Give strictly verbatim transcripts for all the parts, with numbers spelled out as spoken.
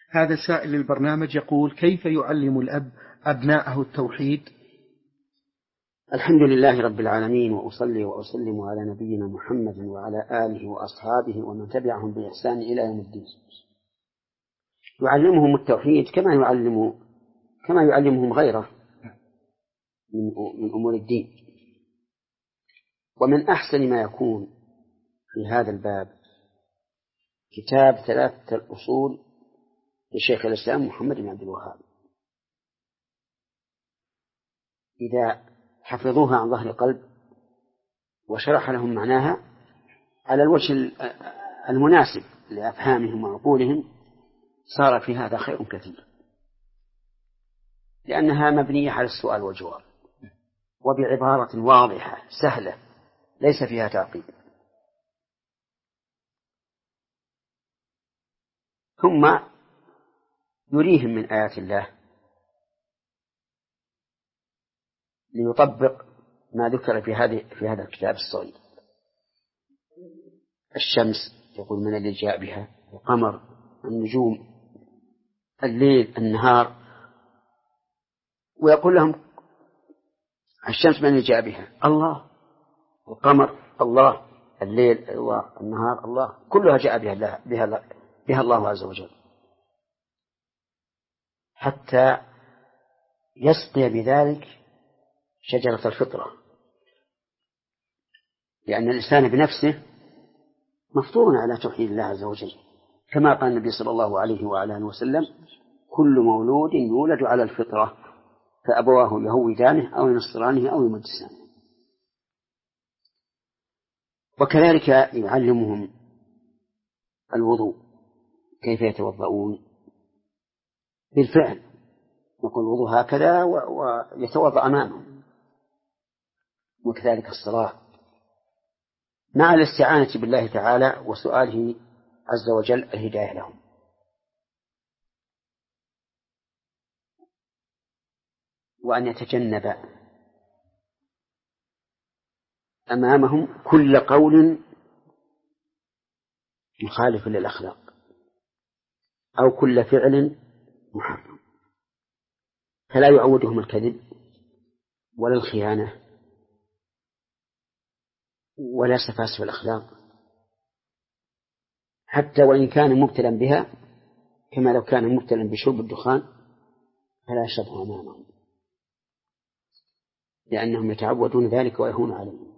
هذا سائل البرنامج يقول: كيف يعلم الأب أبناءه التوحيد؟ الحمد لله رب العالمين، وأصلي وأسلم على نبينا محمد وعلى آله وأصحابه ومن تبعهم بإحسان إلى يوم الدين. يعلمهم التوحيد كما يعلم كما يعلمهم غيره من أمور الدين. ومن أحسن ما يكون في هذا الباب كتاب ثلاثة الأصول لشيخ الإسلام محمد بن عبد الوهاب، إذا حفظوها عن ظهر قلب وشرح لهم معناها على الوجه المناسب لأفهامهم وعقولهم صار في هذا خير كثير، لأنها مبنية على السؤال والجواب وبعبارة واضحة سهلة ليس فيها تعقيد. ثم يريهم من آيات الله ليطبق ما ذكر في هذه في هذا الكتاب الصغير. الشمس يقول من الذي جاء بها، القمر، النجوم، الليل، النهار، ويقول لهم الشمس من الذي جاء بها؟ الله. القمر الله، الليل الله، النهار الله، كلها جاء بها الله بها, بها الله عز وجل، حتى يسقي بذلك شجرة الفطرة، لأن الإنسان بنفسه مفطور على توحيد الله عز وجل، كما قال النبي صلى الله عليه وعلى آله وسلم: كل مولود يولد على الفطرة فأبواه يهودانه أو ينصرانه أو يمجسانه. وكذلك يعلمهم الوضوء كيف يتوضؤون بالفعل، يقول الوضوء هكذا ويتوضأ أمامهم، وكذلك الصلاة مع الاستعانة بالله تعالى وسؤاله عز وجل الهداية لهم. وأن يتجنب أمامهم كل قول مخالف للأخلاق أو كل فعل محرم، فلا يعودهم الكذب ولا الخيانة ولا سفاسف الأخلاق، حتى وإن كان مبتلا بها، كما لو كان مبتلا بشرب الدخان فلا يشربه أمامهم، لأنهم يتعودون ذلك ويهون عليهم.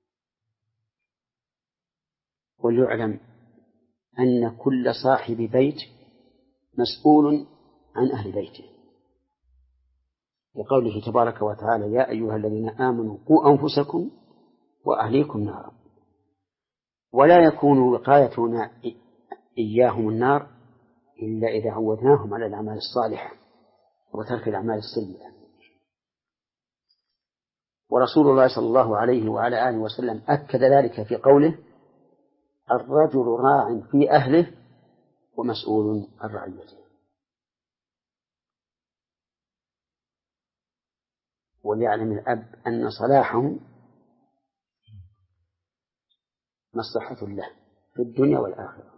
وليعلم أن كل صاحب بيت مسؤول عن أهل بيته، لقوله تبارك وتعالى: يا أيها الذين آمنوا قوا أنفسكم وأهليكم نارا. ولا يكون وقايتنا إياهم النار إلا إذا عودناهم على الأعمال الصالحة وترك الأعمال السيئة. ورسول الله صلى الله عليه وعلى آله وسلم أكد ذلك في قوله: الرجل راع في أهله ومسؤول عن رعيته. وليعلم الأب أن صلاحهم مصلحة له في الدنيا والآخرة،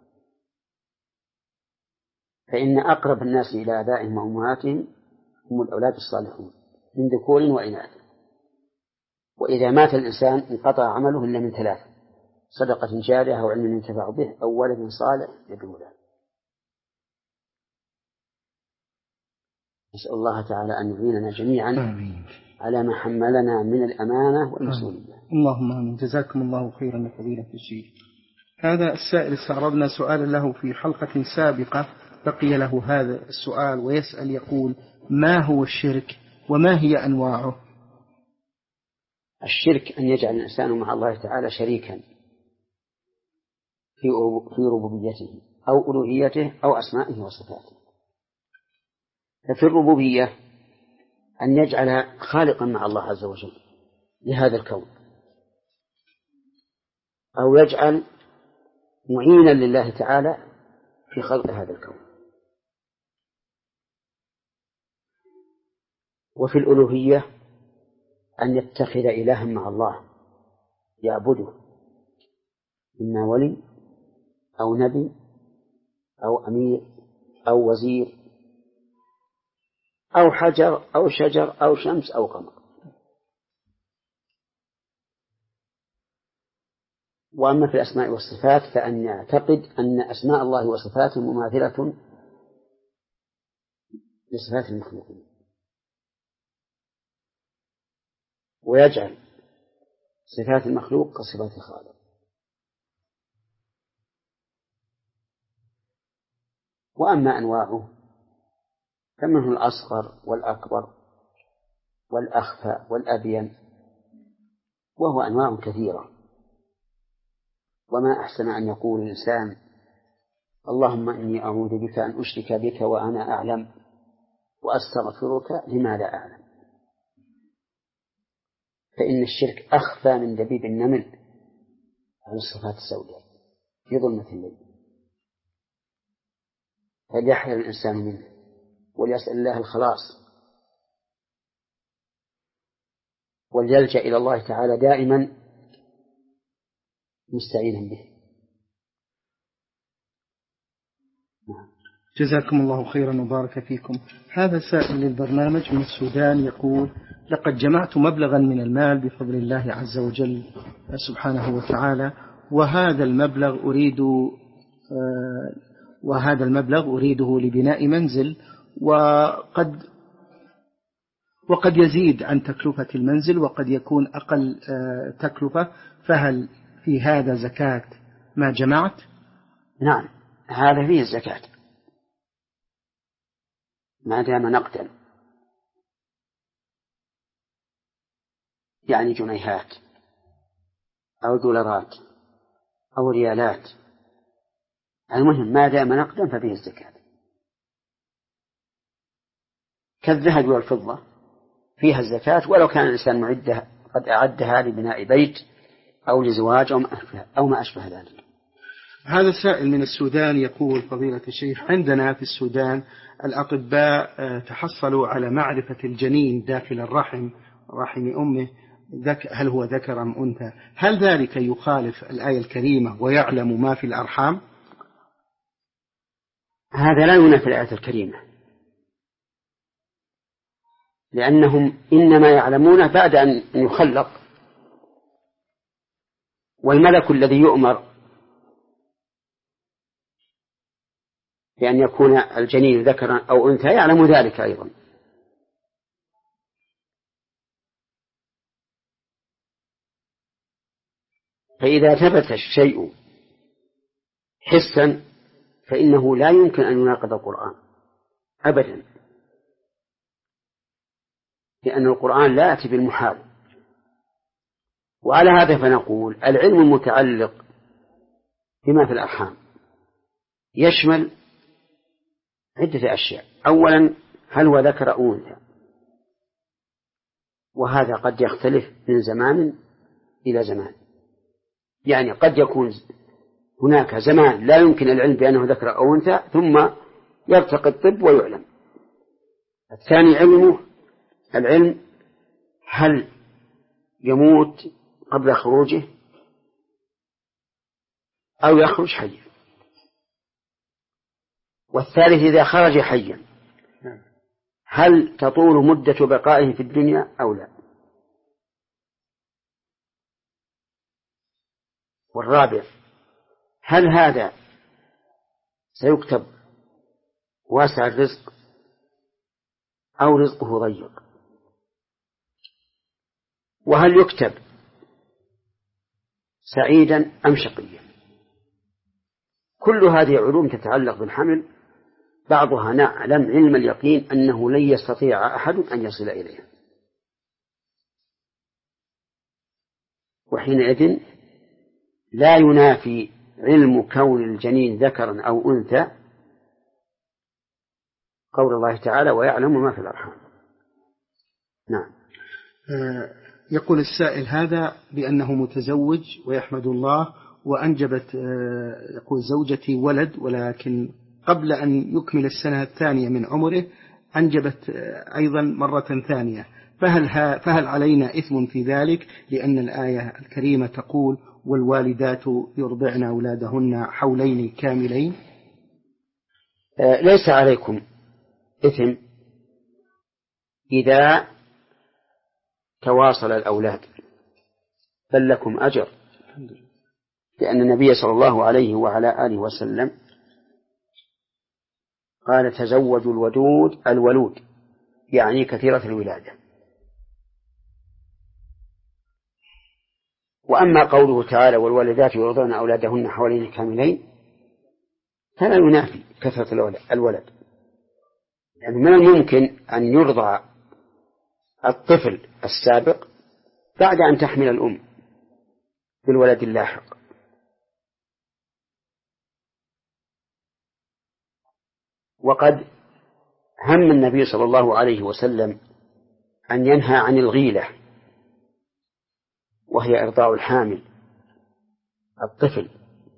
فإن أقرب الناس إلى آبائهم وأمهاتهم هم الأولاد الصالحون من ذكور وإناث. وإذا مات الإنسان انقطع عمله إلا من ثلاث: صدقة جارية أو علم ينتفع به أو ولد صالح يدعو له. نسأل الله تعالى أن يعيننا جميعا آمين. على ما حملنا من الأمانة والمسؤولية. اللهم آمين. جزاكم الله خيرا يا فضيلة الشيخ. هذا السائل استعرضنا سؤالا له في حلقة سابقة، بقي له هذا السؤال ويسأل يقول: ما هو الشرك وما هي أنواعه؟ الشرك أن يجعل الإنسان مع الله تعالى شريكا في ربوبيته أو ألوهيته أو أسمائه وصفاته. ففي الربوبية أن يجعل خالقا مع الله عز وجل لهذا الكون، أو يجعل معينا لله تعالى في خلق هذا الكون. وفي الألوهية أن يتخذ إلها مع الله يعبده، إما ولي أو نبي أو أمير أو وزير أو حجر أو شجر أو شمس أو قمر. وأما في الأسماء والصفات فأن يعتقد أن أسماء الله وصفاته مماثلة لصفات المخلوقين، ويجعل صفات المخلوق كصفات الخالق. وأما أنواعه فمنه الأصغر والأكبر والأخفى والأبين، وهو أنواع كثيرة. وما أحسن أن يقول الإنسان اللهم إني أعوذ بك أن أشرك بك وأنا أعلم وأستغفرك لما لا أعلم، فإن الشرك أخفى من دبيب النمل عن الصفات السوداء في ظلمة الليل. فليحذر الإنسان منه وليسأل الله الخلاص، وليلجأ إلى الله تعالى دائما مستعينا به. جزاكم الله خيرا وبارك فيكم. هذا سائل للبرنامج من السودان يقول: لقد جمعت مبلغا من المال بفضل الله عز وجل سبحانه وتعالى، وهذا المبلغ أريد وهذا المبلغ أريده لبناء منزل، وقد وقد يزيد عن تكلفة المنزل وقد يكون أقل تكلفة، فهل في هذا زكاة ما جمعت؟ نعم، هذا فيه الزكاة ما دام نقدا، يعني جنيهات أو دولارات أو ريالات، المهم ما دام نقدا ففيه الزكاة. كالذهب والفضة فيها الزكاة ولو كان الإنسان معده قد أعدها لبناء بيت أو لزواج أو ما أشبه ذلك. هذا السائل من السودان يقول: فضيلة الشيخ، عندنا في السودان الأطباء تحصلوا على معرفة الجنين داخل الرحم رحم أمه هل هو ذكر أم أنثى، هل ذلك يخالف الآية الكريمة ويعلم ما في الأرحام؟ هذا لا ينافي الآية الكريمة، لأنهم إنما يعلمون بعد أن يخلق، والملك الذي يؤمر بأن يكون الجنين ذكرا أو أنثى يعلم ذلك أيضا. فإذا ثبت الشيء حسا فإنه لا يمكن أن يناقض القرآن أبدا، لأن القرآن لا يأتي بالمحال. وعلى هذا فنقول العلم المتعلق بما في الأرحام يشمل عدة أشياء. أولا، هل هو ذكر أو أنثى؟ وهذا قد يختلف من زمان إلى زمان، يعني قد يكون هناك زمان لا يمكن العلم بأنه ذكر أو أنثى ثم يرتقي الطب ويعلم. الثاني علمه العلم هل يموت قبل خروجه أو يخرج حيا. والثالث إذا خرج حيا هل تطول مدة بقائه في الدنيا أو لا. والرابع هل هذا سيكتب واسع الرزق أو رزقه ضيق، وهل يكتب سعيدا أم شقيا. كل هذه علوم تتعلق بالحمل، بعضها نعلم علم اليقين أنه لن يستطيع أحد أن يصل إليها، وحينئذ لا ينافي علم كون الجنين ذكرا أو أنثى قول الله تعالى ويعلم ما في الأرحام. نعم. يقول السائل هذا بأنه متزوج ويحمد الله وأنجبت يقول زوجتي ولد، ولكن قبل أن يكمل السنة الثانية من عمره أنجبت أيضا مرة ثانية، فهل, فهل علينا إثم في ذلك؟ لأن الآية الكريمة تقول والوالدات يرضعن أولادهن حولين كاملين. ليس عليكم إثم إذا تواصل الأولاد، بل لكم أجر، لأن النبي صلى الله عليه وعلى آله وسلم قال تزوجوا الودود الولود، يعني كثيرة الولادة. وأما قوله تعالى والوالدات يرضعن أولادهن حوالين كاملين فلا ينافي كثرة الولد، يعني من الممكن أن يرضع الطفل السابق بعد أن تحمل الأم بالولد اللاحق. وقد هم النبي صلى الله عليه وسلم أن ينهى عن الغيلة، وهي إرضاع الحامل الطفل.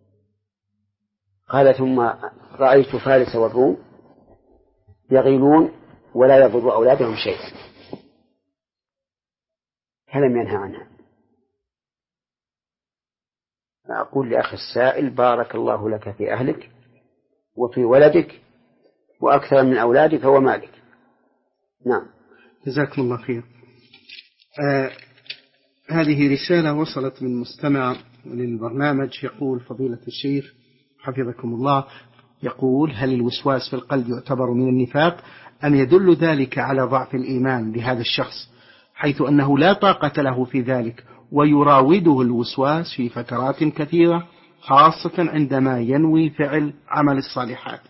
قال ثم رأيت فارس والروم يغيلون ولا يضر أولادهم شيئا، فلم ينهى عنها. فأقول لأخي السائل بارك الله لك في أهلك وفي ولدك وأكثر من أولادك ومالك. نعم، جزاكم الله خير. آه هذه رسالة وصلت من مستمع للبرنامج، يقول فضيلة الشيخ حفظكم الله، يقول هل الوسواس في القلب يعتبر من النفاق أم يدل ذلك على ضعف الإيمان لهذا الشخص، حيث أنه لا طاقة له في ذلك ويراوده الوسواس في فترات كثيرة، خاصة عندما ينوي فعل عمل الصالحات؟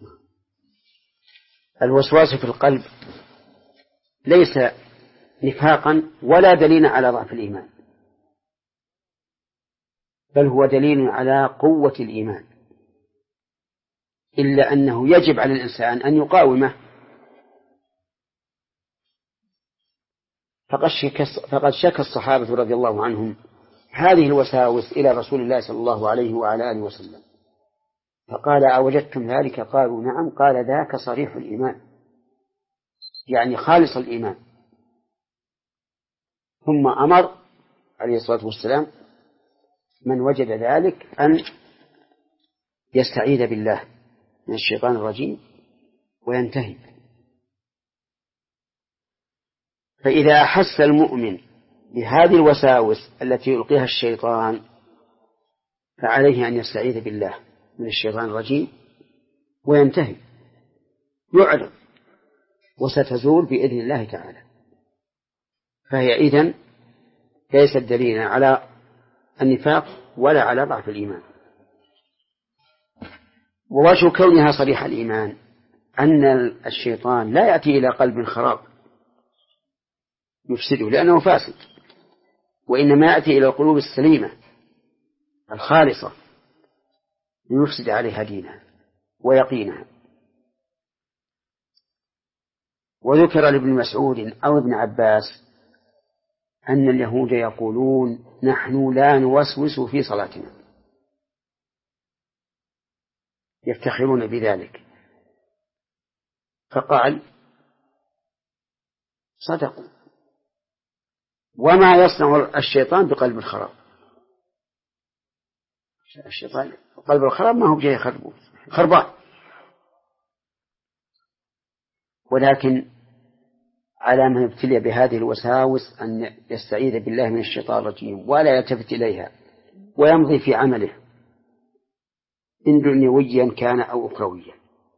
الوسواس في القلب ليس نفاقا ولا دليل على ضعف الإيمان، بل هو دليل على قوة الإيمان، إلا أنه يجب على الإنسان أن يقاومه. فقد شك فقد شك الصحابة رضي الله عنهم هذه الوساوس إلى رسول الله صلى الله عليه وعلى آله وسلم، فقال أوجدتم ذلك؟ قالوا نعم. قال ذاك صريح الإيمان، يعني خالص الإيمان. ثم أمر عليه الصلاة والسلام من وجد ذلك أن يستعيذ بالله من الشيطان الرجيم وينتهي. فإذا أحس المؤمن بهذه الوساوس التي يلقيها الشيطان فعليه أن يستعيذ بالله من الشيطان الرجيم وينتهي، يعرض، وستزول بإذن الله تعالى. فهي إذن ليست دليلا على النفاق ولا على ضعف الإيمان. ووجه كونها صريح الإيمان أن الشيطان لا يأتي إلى قلب خراب يفسده لأنه فاسد، وإنما يأتي إلى القلوب السليمة الخالصة ليفسد عليها دينها ويقينها. وذكر لابن مسعود أو ابن عباس أن اليهود يقولون نحن لا نوسوس في صلاتنا، يفتخرون بذلك. فقال صدقوا، وما يصنع الشيطان بقلب الخراب؟ الشيطان قلب الخراب ما هو جاي خربه خربان، ولكن على من ابتلي بهذه الوساوس أن يستعيذ بالله من الشيطان الرجيم ولا يلتفت إليها ويمضي في عمله إن دنيويا كان أو أخرويا.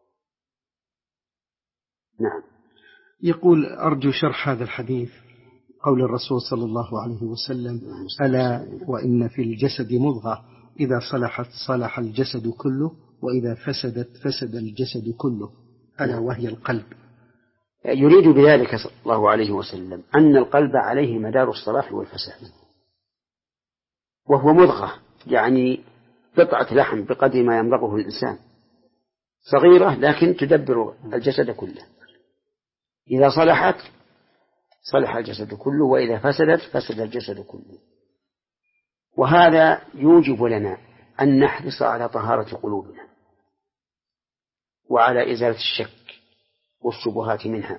نعم. يقول أرجو شرح هذا الحديث، قول الرسول صلى الله عليه وسلم ألا وإن في الجسد مضغة إذا صلحت صلح الجسد كله وإذا فسدت فسد الجسد كله، ألا وهي القلب. يريد بذلك صلى الله عليه وسلم أن القلب عليه مدار الصلاح والفساد، وهو مضغة يعني قطعة لحم بقدر ما يمضغه الإنسان، صغيرة لكن تدبر الجسد كله. إذا صلحت صلح الجسد كله وإذا فسدت فسد الجسد كله. وهذا يوجب لنا أن نحرص على طهارة قلوبنا وعلى إزالة الشك والشبهات منها،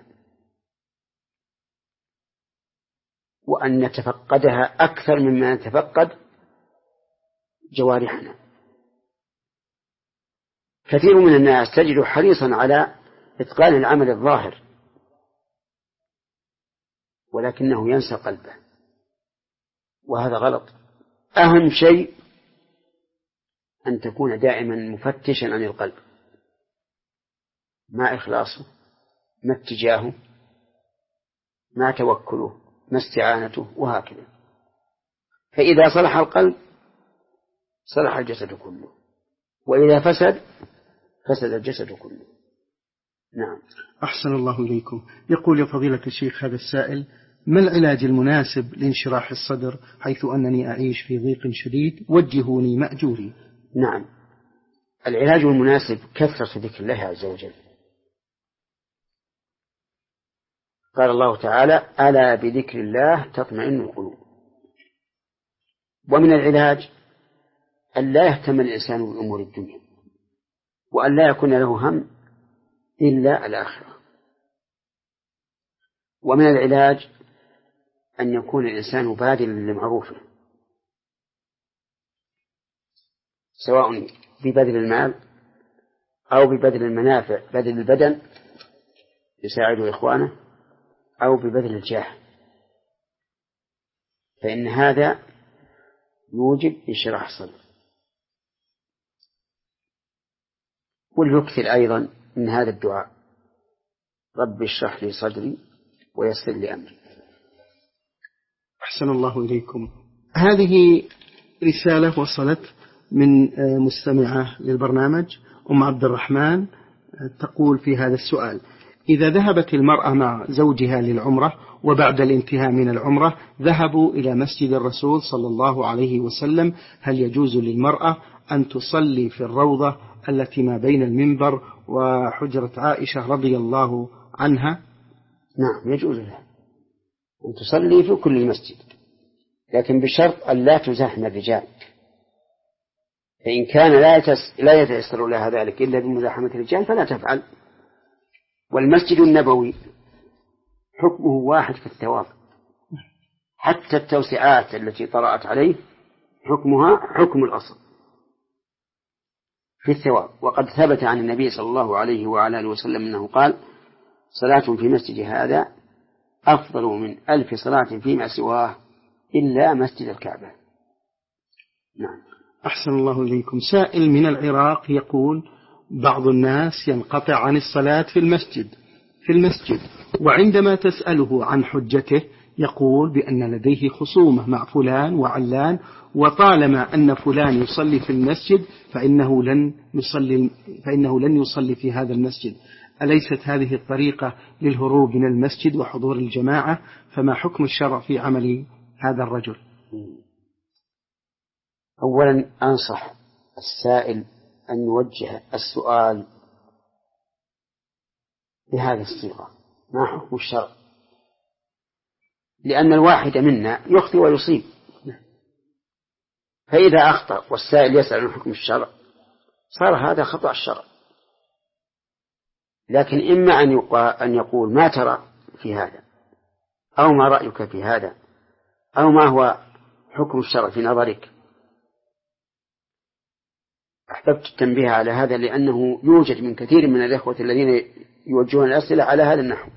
وأن نتفقدها أكثر مما نتفقد جوارحنا. كثير من الناس تجد حريصا على إتقان العمل الظاهر ولكنه ينسى قلبه، وهذا غلط. أهم شيء أن تكون دائما مفتشا عن القلب، ما إخلاصه، ما اتجاهه، ما توكله، ما استعانته، وهكذا. فإذا صلح القلب صلح الجسد كله، وإذا فسد فسد الجسد كله. نعم. أحسن الله إليكم. يقول يا فضيلة الشيخ هذا السائل: ما العلاج المناسب لانشراح الصدر حيث أنني أعيش في ضيق شديد؟ وجهوني مأجوري. نعم، العلاج المناسب كثرة ذكر الله عز وجل. قال الله تعالى: ألا بذكر الله تطمئن القلوب. ومن العلاج أن لا يهتم الإنسان بأمور الدنيا، وأن لا يكون له هم إلا الآخرة. ومن العلاج أن يكون الإنسان بادلا لمعروفه، سواء ببذل المال أو ببذل المنافع، بذل البدن يساعد إخوانه، أو ببذل الجاه، فإن هذا يوجب انشراح الصدر. وليكثر أيضا من هذا الدعاء: رب اشرح لي صدري ويسر لي أمري. أحسن الله إليكم. هذه رسالة وصلت من مستمعة للبرنامج أم عبد الرحمن، تقول في هذا السؤال: إذا ذهبت المرأة مع زوجها للعمرة وبعد الانتهاء من العمرة ذهبوا إلى مسجد الرسول صلى الله عليه وسلم، هل يجوز للمرأة أن تصلي في الروضة التي ما بين المنبر وحجرة عائشة رضي الله عنها؟ نعم، يجوز لها أن تصلي في كل مسجد، لكن بشرط أن لا تزاحم الرجال، فإن كان لا يتيسر لها ذلك إلا بمزاحمة الرجال فلا تفعل. والمسجد النبوي حكمه واحد في الثواب، حتى التوسعات التي طرأت عليه حكمها حكم الأصل في الثواب. وقد ثبت عن النبي صلى الله عليه وعلى آله وسلم أنه قال: صلاة في مسجد هذا أفضل من ألف صلاة فيما سواه إلا مسجد الكعبة. نعم. أحسن الله إليكم. سائل من العراق يقول: بعض الناس ينقطع عن الصلاة في المسجد في المسجد وعندما تسأله عن حجته يقول بأن لديه خصومة مع فلان وعلان، وطالما أن فلان يصلي في المسجد فإنه لن يصلي فإنه لن يصلي في هذا المسجد. أليست هذه الطريقة للهروب من المسجد وحضور الجماعة؟ فما حكم الشرع في عمل هذا الرجل؟ أولا أنصح السائل أن يوجه السؤال بهذه الصيغة: ما حكم الشرع؟ لأن الواحد منا يخطئ ويصيب، فإذا أخطأ والسائل يسأل عن حكم الشرع صار هذا خطأ الشرع. لكن إما أن يقول ما ترى في هذا، أو ما رأيك في هذا، أو ما هو حكم الشرع في نظرك. أحببت التنبيه على هذا لأنه يوجد من كثير من الإخوة الذين يوجهون الأسئلة على هذا النحو.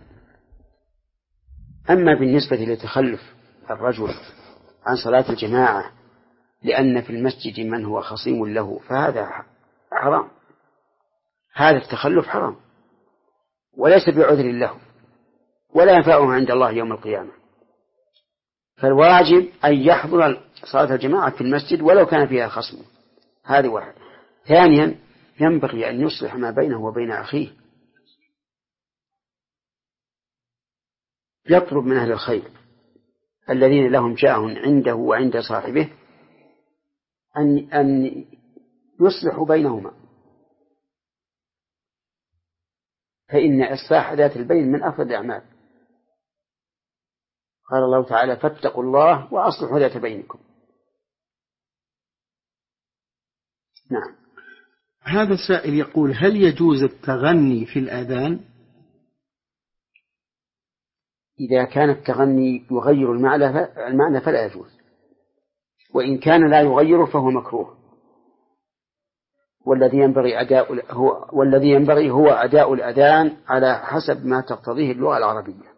أما بالنسبة لتخلف الرجل عن صلاة الجماعة لأن في المسجد من هو خصيم له فهذا حرام، هذا التخلف حرام وليس بعذر له ولا ينفعه عند الله يوم القيامة. فالواجب أن يحضر صلاة الجماعة في المسجد ولو كان فيها خصم. هذه واحد. ثانيا ينبغي أن يصلح ما بينه وبين أخيه، يطلب من أهل الخير الذين لهم جاه عنده وعند صاحبه أن أن يصلحوا بينهما، فإن إصلاح ذات البين من أفضل الأعمال. قال الله تعالى: فاتقوا الله وأصلحوا ذات بينكم. نعم. هذا السائل يقول: هل يجوز التغني في الأذان؟ إذا كان التغني يغير المعنى فلا يجوز، وإن كان لا يغيره فهو مكروه. والذي ينبغي أداء هو والذي ينبغي هو أداء الأذان على حسب ما تقتضيه اللغة العربية.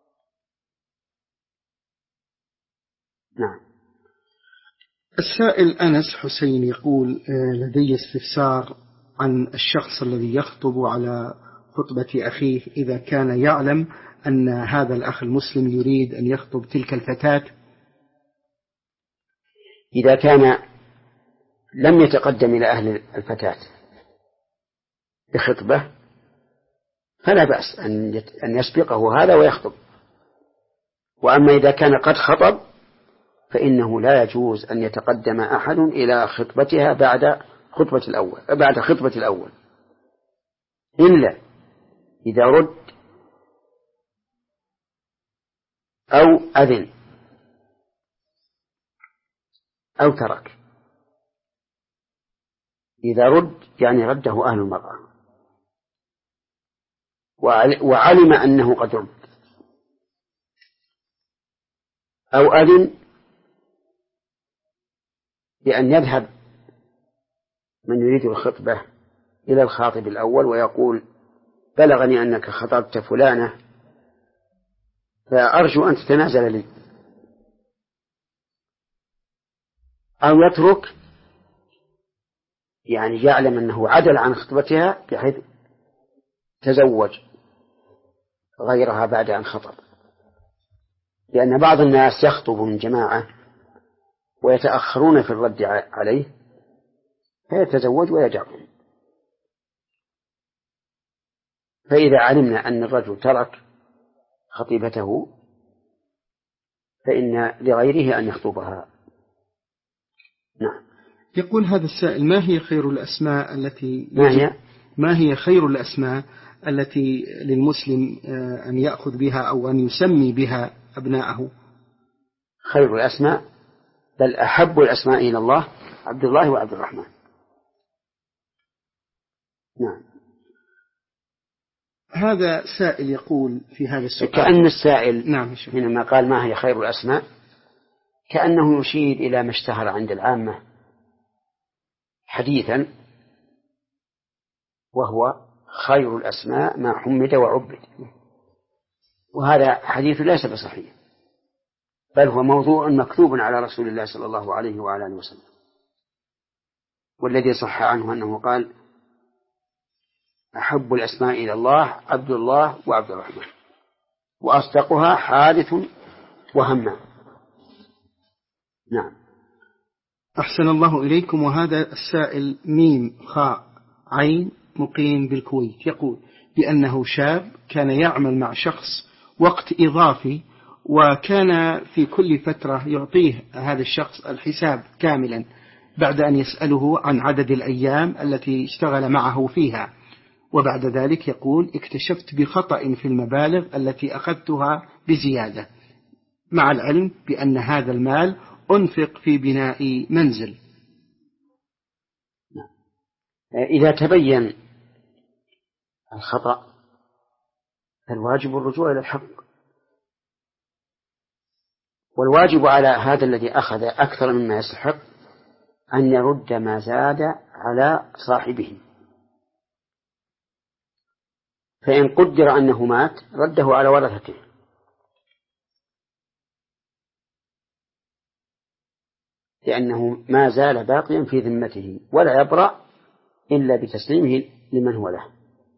نعم. السائل أنس حسين يقول لدي استفسار عن الشخص الذي يخطب على خطبة أخيه إذا كان يعلم أن هذا الأخ المسلم يريد أن يخطب تلك الفتاة. إذا كان لم يتقدم إلى أهل الفتاة بخطبة فلا بأس أن يسبقه هذا ويخطب. وأما إذا كان قد خطب فإنه لا يجوز أن يتقدم أحد إلى خطبتها بعد خطبة الأول بعد خطبة الأول إلا إذا رد أو أذن أو ترك. إذا رد يعني رده أهل المرأة وعلم أنه قد رد، أو أذن بأن يذهب من يريد الخطبة إلى الخاطب الأول ويقول بلغني أنك خطبت فلانة فأرجو أن تتنازل لي، أو يترك يعني يعلم أنه عدل عن خطبتها بحيث تزوج غيرها بعد أن خطب. لأن بعض الناس يخطب من جماعة ويتأخرون في الرد عليه فيتزوج ويدعهم. فإذا علمنا أن الرجل ترك خطيبته فإن لغيره أن يخطبها. نعم. يقول هذا السائل ما هي خير الأسماء التي ما هي ما هي خير الأسماء التي للمسلم أن يأخذ بها أو أن يسمي بها أبناءه؟ خير الأسماء بل أحب الأسماء إلى الله عبد الله وعبد الرحمن. نعم. هذا سائل يقول في هذا السؤال كأن السائل نعم حينما قال ما هي خير الأسماء كأنه يشير إلى ما اشتهر عند العامة حديثا وهو خير الأسماء ما حمد وعبد، وهذا حديث ليس بصحيح بل هو موضوع مكتوب على رسول الله صلى الله عليه وعلى آله وسلم. والذي صح عنه أنه قال أحب الأسماء إلى الله عبد الله وعبد الرحمن وأصدقها حادث وهمام. نعم. أحسن الله إليكم. وهذا السائل ميم خاء عين مقيم بالكويت يقول بأنه شاب كان يعمل مع شخص وقت إضافي وكان في كل فترة يعطيه هذا الشخص الحساب كاملا بعد أن يسأله عن عدد الأيام التي اشتغل معه فيها، وبعد ذلك يقول اكتشفت بخطأ في المبالغ التي أخذتها بزيادة مع العلم بأن هذا المال أنفق في بناء منزل. إذا تبين الخطأ فالواجب الرجوع إلى الحق، والواجب على هذا الذي أخذ أكثر مما يستحق أن يرد ما زاد على صاحبه، فإن قدر أنه مات رده على ورثته، لأنه ما زال باقيا في ذمته ولا يبرأ إلا بتسليمه لمن هو له.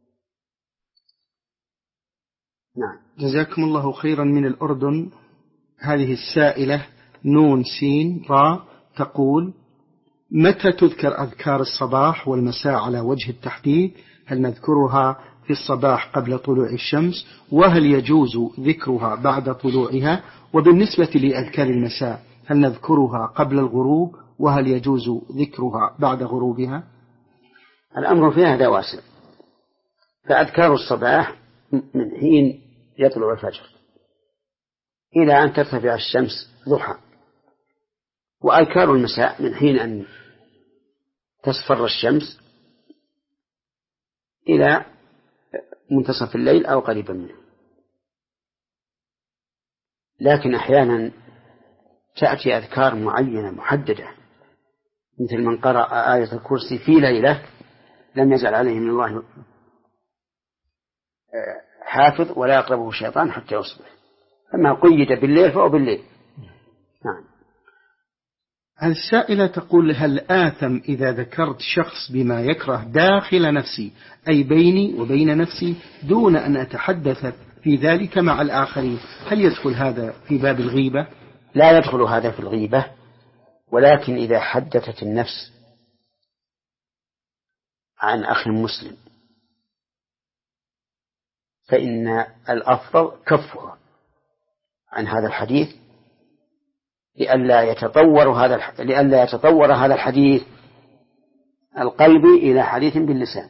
نعم. جزاكم الله خيرا. من الأردن هذه السائلة نون سين را تقول متى تذكر أذكار الصباح والمساء على وجه التحديد؟ هل نذكرها في الصباح قبل طلوع الشمس؟ وهل يجوز ذكرها بعد طلوعها؟ وبالنسبة لأذكار المساء هل نذكرها قبل الغروب؟ وهل يجوز ذكرها بعد غروبها؟ الأمر في هذا واسع. فأذكار الصباح من حين يطلع الفجر إلى أن ترتفع الشمس ضحى، وأذكار المساء من حين أن تصفر الشمس إلى منتصف الليل أو قريبا منه. لكن أحيانا تأتي أذكار معينة محددة مثل من قرأ آية الكرسي في ليلة لم يزل عليه من الله حافظ ولا يقربه الشيطان حتى يصبح. أما قيد بالليل فهو بالليل. نعم. السائلة تقول: هل آثم إذا ذكرت شخص بما يكره داخل نفسي، أي بيني وبين نفسي، دون أن أتحدث في ذلك مع الآخرين؟ هل يدخل هذا في باب الغيبة؟ لا يدخل هذا في الغيبة، ولكن إذا حدثت النفس عن أخ مسلم فإن الأفضل كفها عن هذا الحديث لئلا يتطور هذا لئلا يتطور هذا الحديث القلبي إلى حديث باللسان،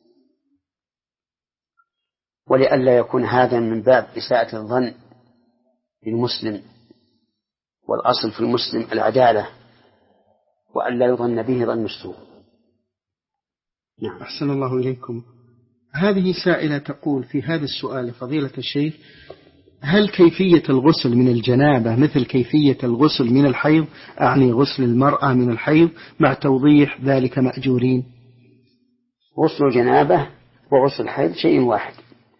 ولئلا يكون هذا من باب إساءة الظن بالمسلم، والأصل في المسلم العدالة وأن لا يظن به ظن السوء. نعم. أحسن الله إليكم. هذه سائلة تقول في هذا السؤال: فضيلة الشيخ، هل كيفية الغسل من الجنابة مثل كيفية الغسل من الحيض؟ أعني غسل المرأة من الحيض، مع توضيح ذلك مأجورين. غسل الجنابة وغسل الحيض شيء واحد،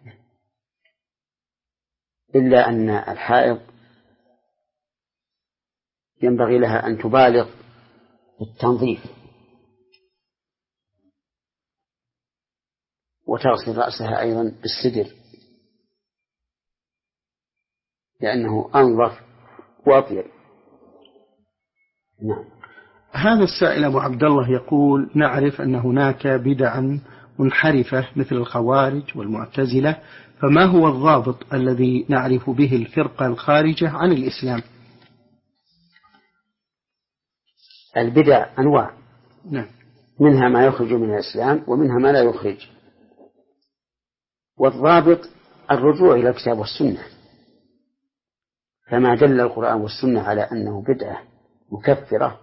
إلا أن الحائض ينبغي لها أن تبالغ بالتنظيف وتغسل رأسها أيضا بالسدر لأنه أنظف وأطيب. نعم. هذا السائل أبو عبد الله يقول: نعرف أن هناك بدعا منحرفة مثل الخوارج والمعتزلة، فما هو الضابط الذي نعرف به الفرقة الخارجة عن الإسلام؟ البدع أنواع. نعم. منها ما يخرج من الإسلام ومنها ما لا يخرج، والضابط الرجوع إلى الكتاب والسنة، فما دل القرآن والسنة على أنه بدعة مكفرة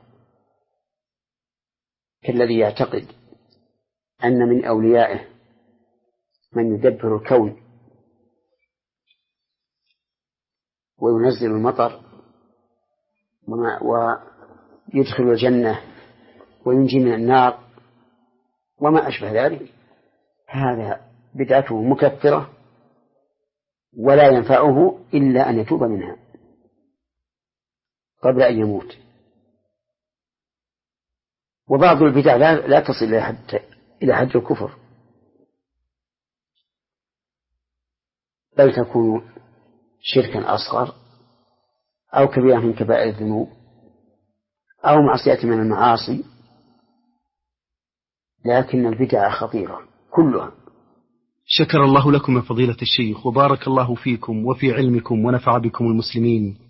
كالذي يعتقد أن من أوليائه من يدبر الكون وينزل المطر ويدخل الجنة وينجي من النار وما أشبه ذلك، هذا بدعته مكفرة ولا ينفعه إلا أن يتوب منها قبل أن يموت. وبعض البدع لا, لا تصل إلى حد إلى حد الكفر، بل تكون شركا أصغر أو كبيرة من كبائر الذنوب أو معصية من المعاصي، لكن البدع خطيرة كلها. شكر الله لكم يا فضيلة الشيخ، وبارك الله فيكم وفي علمكم ونفع بكم المسلمين.